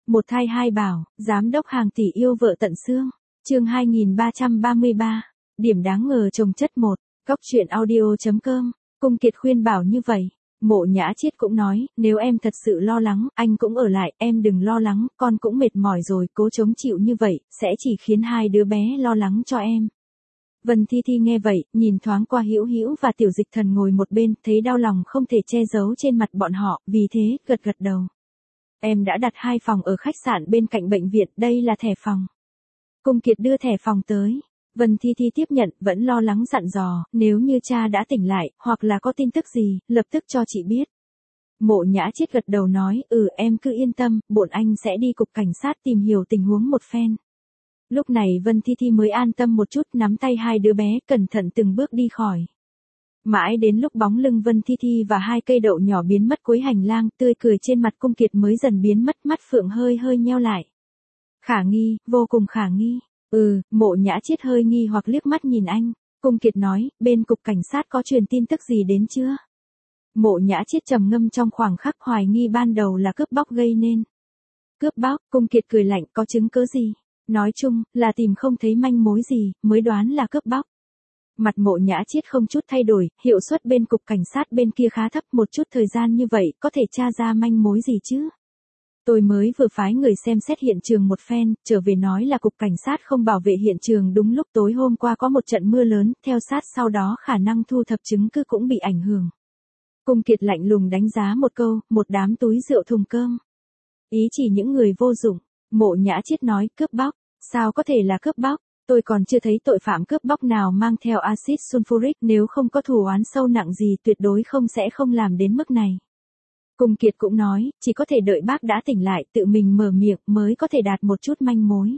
Một thai hai bảo, giám đốc hàng tỷ yêu vợ tận xương. Chương 2333. Điểm đáng ngờ chồng chất 1. Cóc truyện audio.com. Cung Kiệt khuyên bảo như vậy. Mộ Nhã Chiết cũng nói, nếu em thật sự lo lắng, anh cũng ở lại, em đừng lo lắng, con cũng mệt mỏi rồi, cố chống chịu như vậy, sẽ chỉ khiến hai đứa bé lo lắng cho em. Vân Thi Thi nghe vậy, nhìn thoáng qua Hữu Hữu và Tiểu Dịch Thần ngồi một bên, thấy đau lòng không thể che giấu trên mặt bọn họ, vì thế, gật gật đầu. Em đã đặt 2 phòng ở khách sạn bên cạnh bệnh viện, đây là thẻ phòng. Cung Kiệt đưa thẻ phòng tới. Vân Thi Thi tiếp nhận, vẫn lo lắng dặn dò, nếu như cha đã tỉnh lại, hoặc là có tin tức gì, lập tức cho chị biết. Mộ Nhã Chiết gật đầu nói, em cứ yên tâm, bọn anh sẽ đi cục cảnh sát tìm hiểu tình huống một phen. Lúc này Vân Thi Thi mới an tâm một chút, nắm tay hai đứa bé, cẩn thận từng bước đi khỏi. Mãi đến lúc bóng lưng Vân Thi Thi và 2 cây đậu nhỏ biến mất cuối hành lang, tươi cười trên mặt Cung Kiệt mới dần biến mất, mắt phượng hơi nheo lại. Khả nghi, vô cùng khả nghi. Mộ Nhã Chiết hơi nghi hoặc liếc mắt nhìn anh. Cung Kiệt nói, bên cục cảnh sát có truyền tin tức gì đến chưa? Mộ Nhã Chiết trầm ngâm trong khoảng khắc, hoài nghi ban đầu là cướp bóc gây nên. Cướp bóc? Cung Kiệt cười lạnh, có chứng cứ gì? Nói chung, là tìm không thấy manh mối gì, mới đoán là cướp bóc. Mặt Mộ Nhã Chiết không chút thay đổi, hiệu suất bên cục cảnh sát bên kia khá thấp, một chút thời gian như vậy, có thể tra ra manh mối gì chứ? Tôi mới vừa phái người xem xét hiện trường một phen, trở về nói là cục cảnh sát không bảo vệ hiện trường, đúng lúc tối hôm qua có một trận mưa lớn, theo sát sau đó khả năng thu thập chứng cứ cũng bị ảnh hưởng. Cung Kiệt lạnh lùng đánh giá một câu, một đám túi rượu thùng cơm. Ý chỉ những người vô dụng. Mộ Nhã Chiết nói, cướp bóc, sao có thể là cướp bóc? Tôi còn chưa thấy tội phạm cướp bóc nào mang theo axit sulfuric, nếu không có thù oán sâu nặng gì tuyệt đối sẽ không làm đến mức này. Cung Kiệt cũng nói, chỉ có thể đợi bác đã tỉnh lại, tự mình mở miệng mới có thể đạt một chút manh mối.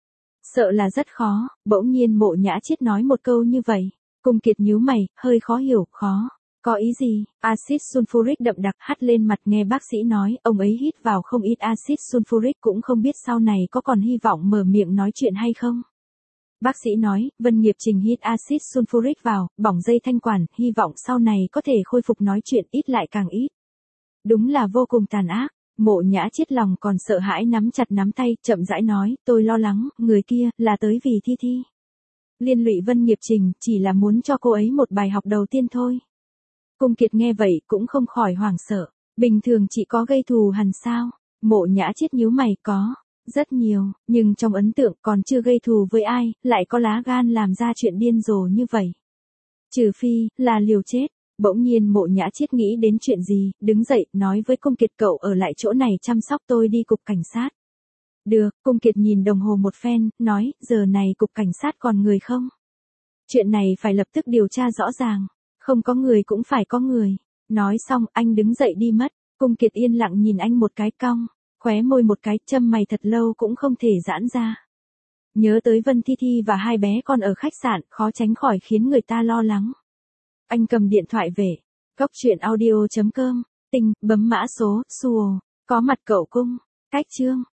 Sợ là rất khó, bỗng nhiên Mộ Nhã Chiết nói một câu như vậy. Cung Kiệt nhíu mày, hơi khó hiểu, khó. Có ý gì? Axit sulfuric đậm đặc, hắt lên mặt, nghe bác sĩ nói, ông ấy hít vào không ít axit sulfuric, cũng không biết sau này có còn hy vọng mở miệng nói chuyện hay không. Bác sĩ nói, Vân Nghiệp Trình hít axit sulfuric vào, bỏng dây thanh quản, hy vọng sau này có thể khôi phục nói chuyện, ít lại càng ít. Đúng là vô cùng tàn ác. Mộ Nhã Chiết lòng còn sợ hãi, nắm chặt nắm tay, chậm rãi nói, tôi lo lắng, người kia, là tới vì Thi Thi. Liên lụy Vân Nghiệp Trình, chỉ là muốn cho cô ấy một bài học đầu tiên thôi. Cung Kiệt nghe vậy, cũng không khỏi hoảng sợ. Bình thường chỉ có gây thù hằn sao? Mộ Nhã Chiết nhíu mày, có. Rất nhiều, nhưng trong ấn tượng còn chưa gây thù với ai, lại có lá gan làm ra chuyện điên rồ như vậy. Trừ phi, là liều chết. Bỗng nhiên Mộ Nhã Chiết nghĩ đến chuyện gì, đứng dậy, nói với Cung Kiệt, cậu ở lại chỗ này chăm sóc tôi, đi cục cảnh sát. Được, Cung Kiệt nhìn đồng hồ một phen, nói, giờ này cục cảnh sát còn người không? Chuyện này phải lập tức điều tra rõ ràng. Không có người cũng phải có người. Nói xong, anh đứng dậy đi mất. Cung Kiệt yên lặng nhìn anh một cái, cong khóe môi một cái, châm mày thật lâu cũng không thể giãn ra. Nhớ tới Vân Thi Thi và 2 bé con ở khách sạn, khó tránh khỏi khiến người ta lo lắng. Anh cầm điện thoại về. Cóc truyện audio.com. Bấm mã số, xùa. Có mặt cậu Cung. Cách chương.